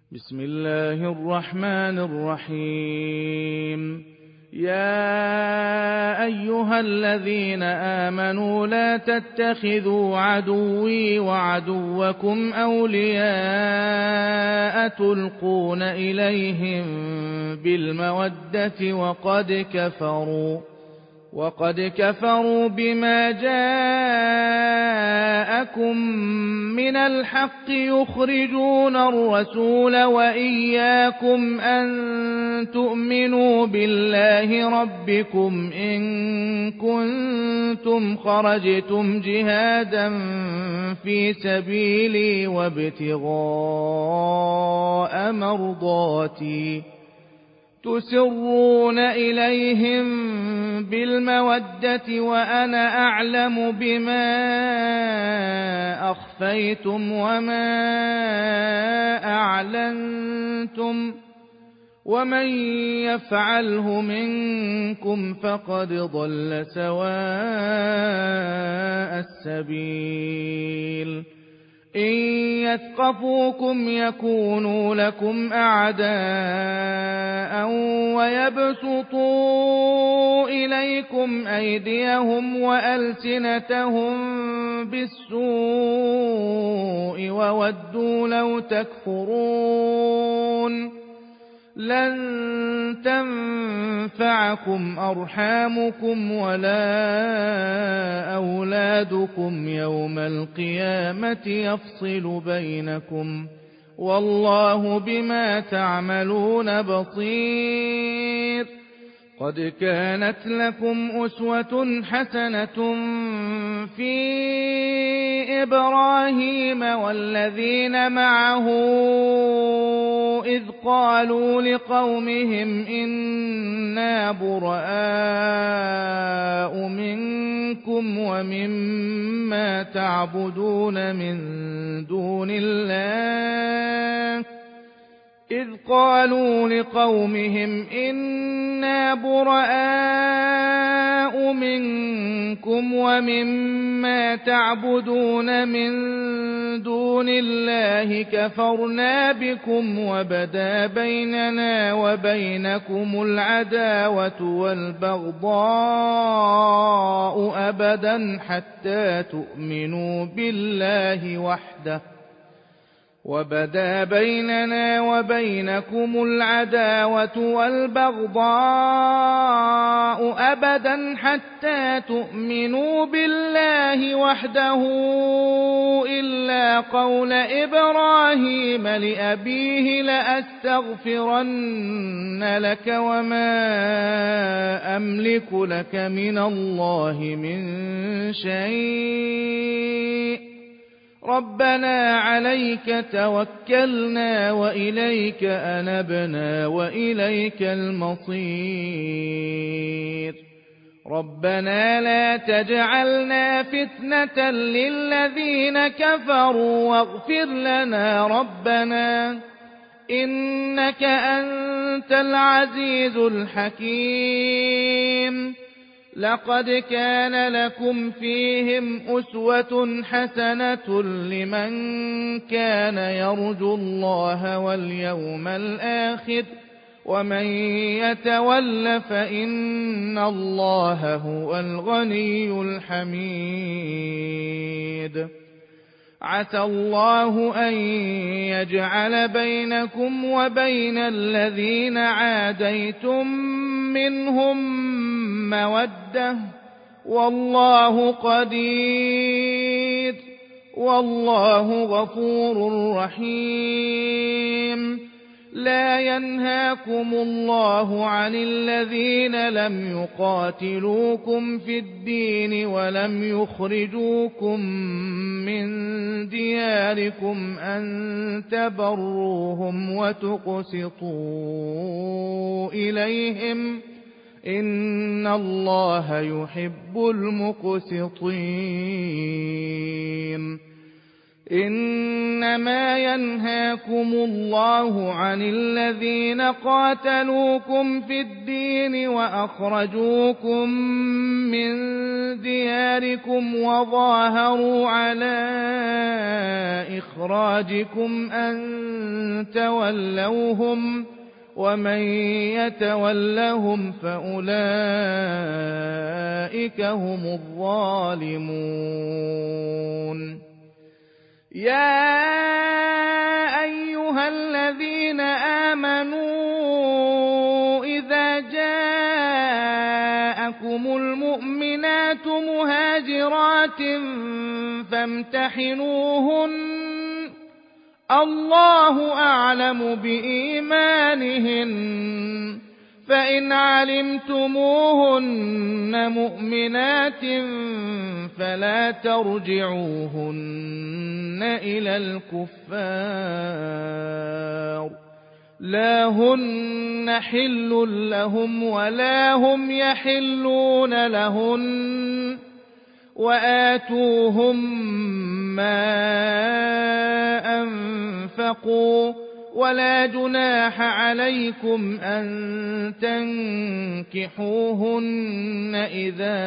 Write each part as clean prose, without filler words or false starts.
بسم الله الرحمن الرحيم. يا أيها الذين آمنوا لا تتخذوا عدوي وعدوكم أولياء تلقون إليهم بالمودة وقد كفروا بما جاءكم من الحق يخرجون الرسول وإياكم أن تؤمنوا بالله ربكم إن كنتم خرجتم جهادا في سبيلي وابتغاء مرضاتي تسرون إليهم بالمودة وأنا أعلم بما أخفيتم وما أعلنتم ومن يفعله منكم فقد ضل سواء السبيل. إن يثقفوكم يكونوا لكم أعداء ويبسطوا إليكم أيديهم وألسنتهم بالسوء وودوا لو تكفرون. لن تنفعكم أرحامكم ولا أولادكم يوم القيامة يفصل بينكم والله بما تعملون بصير. قد كانت لكم أسوة حسنة في إبراهيم والذين معه إذ قالوا لقومهم إنا براء منكم ومما تعبدون من دون الله كفرنا بكم وبدا بيننا وبينكم العداوة والبغضاء أبدا حتى تؤمنوا بالله وحده إلا قول إبراهيم لأبيه لأستغفرن لك وما أملك لك من الله من شيء ربنا عليك توكلنا وإليك أنبنا وإليك المصير. ربنا لا تجعلنا فتنة للذين كفروا واغفر لنا ربنا إنك أنت العزيز الحكيم. لقد كان لكم فيهم أسوة حسنة لمن كان يرجو الله واليوم الآخر ومن يتول فإن الله هو الغني الحميد. عسى الله أن يجعل بينكم وبين الذين عاديتم منهم مودة والله قدير والله غفور رحيم. لا ينهاكم الله عن الذين لم يقاتلوكم في الدين ولم يخرجوكم من دياركم أن تبروهم وتقسطوا إليهم إن الله يحب المقسطين. إنما ينهاكم الله عن الذين قاتلوكم في الدين وأخرجوكم من دياركم وظاهروا على إخراجكم أن ومن يتولهم فأولئك هم الظالمون. يا أيها الذين آمنوا إذا جاءكم المؤمنات مهاجرات فامتحنوهن الله أعلم بإيمانهن فإن علمتموهن مؤمنات فلا ترجعوهن إلى الكفار لا هن حل لهم ولا هم يحلون لهن وآتوهم ما أنفقوا ولا جناح عليكم أن تنكحوهن إذا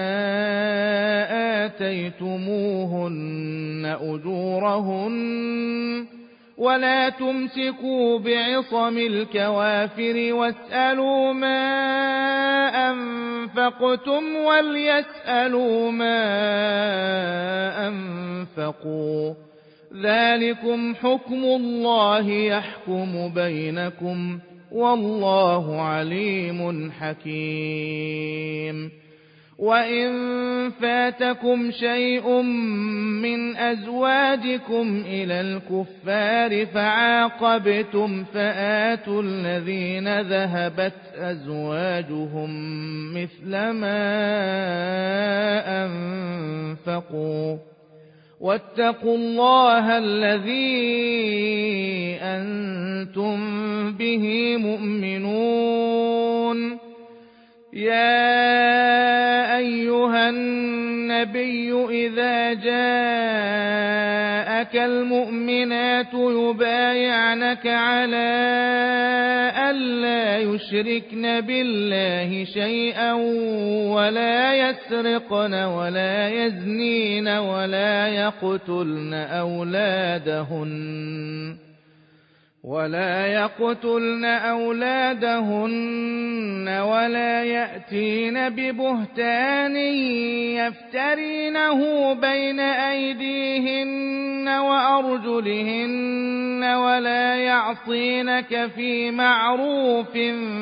آتيتموهن أجورهن ولا تمسكوا بعصم الكوافر واسألوا ما أنفقتم وليسألوا ما أنفقوا ذلكم حكم الله يحكم بينكم والله عليم حكيم. وإن فاتكم شيء من أزواجكم إلى الكفار فعاقبتم فآتوا الذين ذهبت أزواجهم مثل ما أنفقوا واتقوا الله الذي أنتم به مؤمنون. يا أيها النبي إذا جاءك المؤمنات يبايعنك على ألا يشركن بالله شيئا ولا يسرقن ولا يزنين ولا يقتلن أولادهن ولا يأتين ببهتان يفترينه بين أيديهن وأرجلهن ولا يعصينك في معروف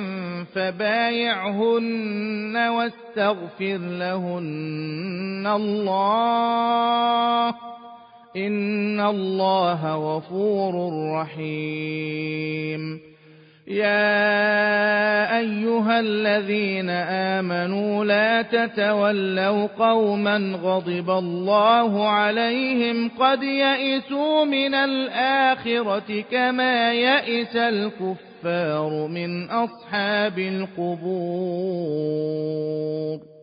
فبايعهن واستغفر لهن الله إن الله غفور رحيم. يا أيها الذين آمنوا لا تتولوا قوما غضب الله عليهم قد يئسوا من الآخرة كما يئس الكفار من أصحاب القبور.